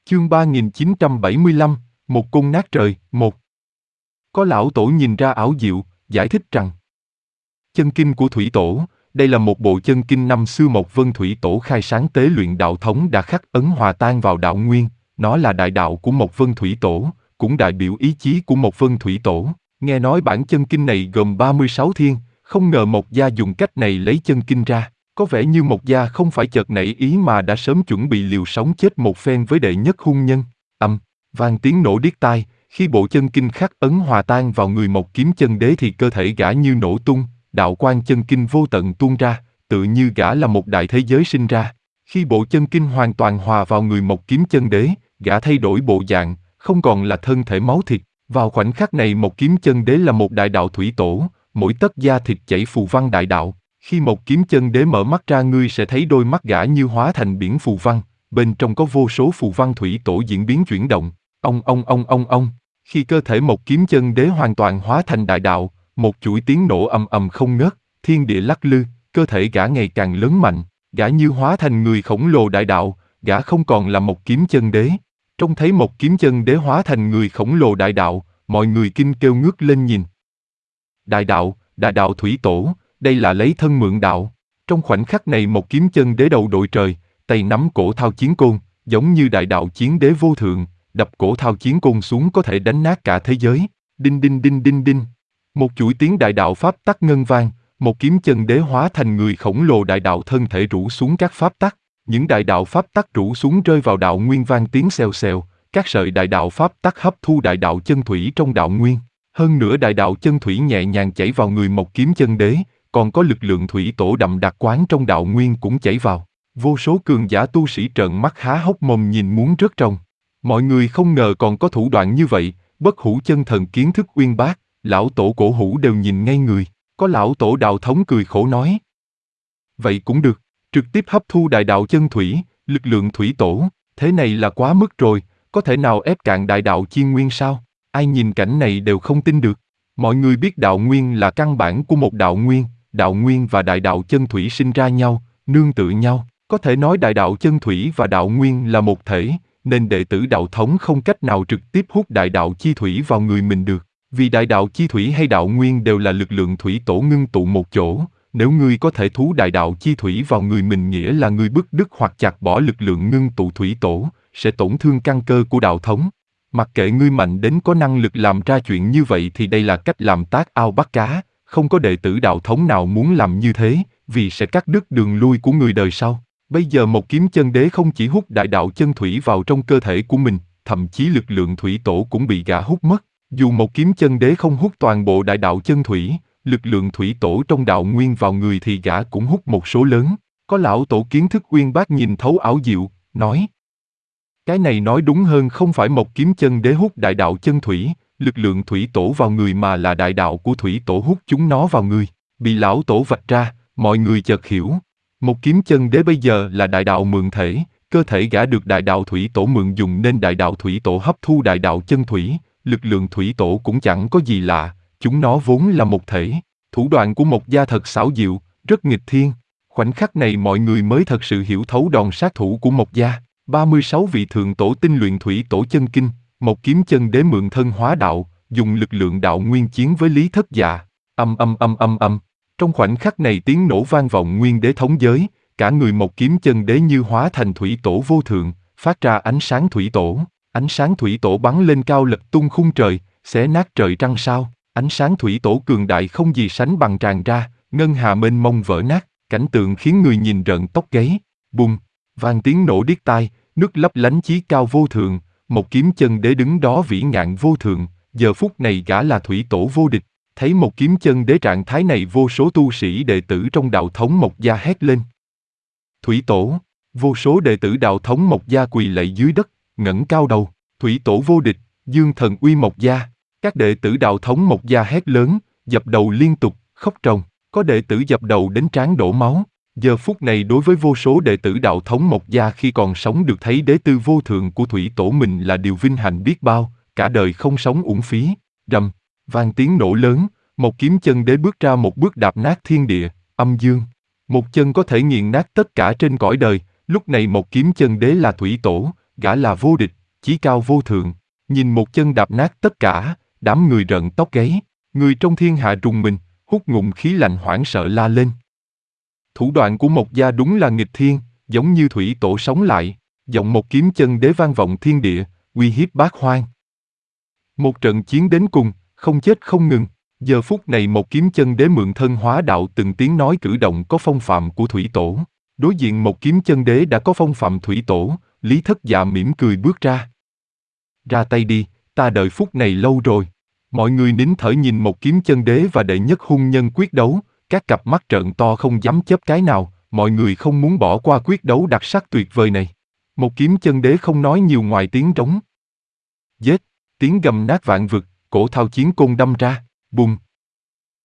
Chương 3975, một cung nát trời, một. Có lão tổ nhìn ra ảo diệu, giải thích rằng chân kinh của Thủy Tổ, đây là một bộ chân kinh năm xưa Mộc Vân Thủy Tổ khai sáng tế luyện đạo thống đã khắc ấn hòa tan vào đạo nguyên, nó là đại đạo của Mộc Vân Thủy Tổ, cũng đại biểu ý chí của Mộc Vân Thủy Tổ. Nghe nói bản chân kinh này gồm 36 thiên, không ngờ Mộc gia dùng cách này lấy chân kinh ra. Có vẻ như Mộc gia không phải chợt nảy ý mà đã sớm chuẩn bị liều sống chết một phen với đệ nhất hung nhân. Vang tiếng nổ điếc tai, khi bộ chân kinh khắc ấn hòa tan vào người Mộc Kiếm Chân Đế thì cơ thể gã như nổ tung, đạo quang chân kinh vô tận tuôn ra, tự như gã là một đại thế giới sinh ra. Khi bộ chân kinh hoàn toàn hòa vào người Mộc Kiếm Chân Đế, gã thay đổi bộ dạng, không còn là thân thể máu thịt. Vào khoảnh khắc này Mộc Kiếm Chân Đế là một đại đạo thủy tổ, mỗi tấc da thịt chảy phù văn đại đạo. Khi Mộc Kiếm Chân Đế mở mắt ra ngươi sẽ thấy đôi mắt gã như hóa thành biển phù văn, bên trong có vô số phù văn thủy tổ diễn biến chuyển động. Ông. Khi cơ thể Mộc Kiếm Chân Đế hoàn toàn hóa thành đại đạo, một chuỗi tiếng nổ ầm ầm không ngớt, thiên địa lắc lư, cơ thể gã ngày càng lớn mạnh, gã như hóa thành người khổng lồ đại đạo, gã không còn là Mộc Kiếm Chân Đế. Trông thấy Mộc Kiếm Chân Đế hóa thành người khổng lồ đại đạo, mọi người kinh kêu ngước lên nhìn. Đại đạo thủy tổ, đây là lấy thân mượn đạo. Trong khoảnh khắc này Mộc Kiếm Chân Đế đầu đội trời, tay nắm cổ thao chiến côn, giống như đại đạo chiến đế vô thượng, đập cổ thao chiến côn xuống có thể đánh nát cả thế giới. Đinh đinh đinh đinh đinh. Một chuỗi tiếng đại đạo pháp tắc ngân vang, Mộc Kiếm Chân Đế hóa thành người khổng lồ đại đạo thân thể rủ xuống các pháp tắc. Những đại đạo pháp tắc rủ xuống rơi vào đạo nguyên vang tiếng xèo xèo, các sợi đại đạo pháp tắc hấp thu đại đạo chân thủy trong đạo nguyên. Hơn nữa đại đạo chân thủy nhẹ nhàng chảy vào người Mộc Kiếm Chân Đế, còn có lực lượng thủy tổ đậm đặc quán trong đạo nguyên cũng chảy vào. Vô số cường giả tu sĩ trợn mắt há hốc mồm nhìn muốn rớt ròng. Mọi người không ngờ còn có thủ đoạn như vậy, Bất Hủ Chân Thần kiến thức uyên bác, lão tổ Cổ Hủ đều nhìn ngay người. Có lão tổ Đạo Thống cười khổ nói: vậy cũng được, trực tiếp hấp thu đại đạo chân thủy, lực lượng thủy tổ, thế này là quá mức rồi, có thể nào ép cạn đại đạo chi nguyên sao? Ai nhìn cảnh này đều không tin được. Mọi người biết đạo nguyên là căn bản của một đạo nguyên và đại đạo chân thủy sinh ra nhau, nương tựa nhau. Có thể nói đại đạo chân thủy và đạo nguyên là một thể, nên đệ tử đạo thống không cách nào trực tiếp hút đại đạo chi thủy vào người mình được. Vì đại đạo chi thủy hay đạo nguyên đều là lực lượng thủy tổ ngưng tụ một chỗ, nếu ngươi có thể thú đại đạo chi thủy vào người mình nghĩa là ngươi bứt đứt hoặc chặt bỏ lực lượng ngưng tụ thủy tổ, sẽ tổn thương căn cơ của đạo thống. Mặc kệ ngươi mạnh đến có năng lực làm ra chuyện như vậy thì đây là cách làm tác ao bắt cá, không có đệ tử đạo thống nào muốn làm như thế, vì sẽ cắt đứt đường lui của người đời sau. Bây giờ Mộc Kiếm Chân Đế không chỉ hút đại đạo chân thủy vào trong cơ thể của mình, thậm chí lực lượng thủy tổ cũng bị gã hút mất. Dù Mộc Kiếm Chân Đế không hút toàn bộ đại đạo chân thủy, lực lượng thủy tổ trong đạo nguyên vào người thì gã cũng hút một số lớn. Có lão tổ kiến thức uyên bác nhìn thấu ảo diệu, nói: cái này nói đúng hơn không phải Mộc Kiếm Chân Đế hút đại đạo chân thủy, lực lượng thủy tổ vào người mà là đại đạo của thủy tổ hút chúng nó vào người. Bị lão tổ vạch ra, mọi người chợt hiểu. Mộc Kiếm Chân Đế bây giờ là đại đạo mượn thể, cơ thể gã được đại đạo thủy tổ mượn dùng nên đại đạo thủy tổ hấp thu đại đạo chân thủy, lực lượng thủy tổ cũng chẳng có gì lạ, chúng nó vốn là một thể. Thủ đoạn của Mộc gia thật xảo diệu, rất nghịch thiên. Khoảnh khắc này mọi người mới thật sự hiểu thấu đòn sát thủ của Mộc gia. 36 vị thượng tổ tinh luyện thủy tổ chân kinh, Mộc Kiếm Chân Đế mượn thân hóa đạo, dùng lực lượng đạo nguyên chiến với Lý Thất Dạ. Âm. Trong khoảnh khắc này tiếng nổ vang vọng nguyên đế thống giới, cả người Mộc Kiếm Chân Đế như hóa thành thủy tổ vô thượng, phát ra ánh sáng thủy tổ. Ánh sáng thủy tổ bắn lên cao lật tung khung trời, xé nát trời trăng sao. Ánh sáng thủy tổ cường đại không gì sánh bằng tràn ra, ngân hà mênh mông vỡ nát, cảnh tượng khiến người nhìn rợn tóc gáy. Bùng, vang tiếng nổ điếc tai, nước lấp lánh chí cao vô thượng, Mộc Kiếm Chân Đế đứng đó vĩ ngạn vô thượng, giờ phút này gã là thủy tổ vô địch. Thấy Mộc Kiếm Chân Đế trạng thái này vô số tu sĩ đệ tử trong đạo thống Mộc gia hét lên: thủy tổ! Vô số đệ tử đạo thống Mộc gia quỳ lạy dưới đất, ngẩng cao đầu. Thủy tổ vô địch, dương thần uy Mộc gia. Các đệ tử đạo thống Mộc gia hét lớn, dập đầu liên tục, khóc ròng. Có đệ tử dập đầu đến trán đổ máu. Giờ phút này đối với vô số đệ tử đạo thống Mộc gia khi còn sống được thấy đế tư vô thượng của thủy tổ mình là điều vinh hạnh biết bao, cả đời không sống uổng phí. Rầm, vang tiếng nổ lớn, Mộc Kiếm Chân Đế bước ra một bước đạp nát thiên địa, âm dương. Một chân có thể nghiền nát tất cả trên cõi đời. Lúc này Mộc Kiếm Chân Đế là thủy tổ, gã là vô địch, chí cao vô thượng, nhìn một chân đạp nát tất cả, đám người rợn tóc gáy, người trong thiên hạ rùng mình, hút ngụm khí lạnh hoảng sợ la lên. Thủ đoạn của Mộc gia đúng là nghịch thiên, giống như thủy tổ sống lại, giọng một kiếm chân đế vang vọng thiên địa, uy hiếp bát hoang. Một trận chiến đến cùng, không chết không ngừng. Giờ phút này một kiếm chân đế mượn thân hóa đạo từng tiếng nói cử động có phong phạm của thủy tổ. Đối diện một kiếm chân đế đã có phong phạm thủy tổ, Lý Thất Dạ mỉm cười bước ra. Ra tay đi, ta đợi phút này lâu rồi. Mọi người nín thở nhìn một kiếm chân đế và đệ nhất hung nhân quyết đấu, các cặp mắt trợn to không dám chớp cái nào, mọi người không muốn bỏ qua quyết đấu đặc sắc tuyệt vời này. Một kiếm chân đế không nói nhiều ngoài tiếng trống. Giết, tiếng gầm nát vạn vực, cổ thao chiến côn đâm ra, bùng,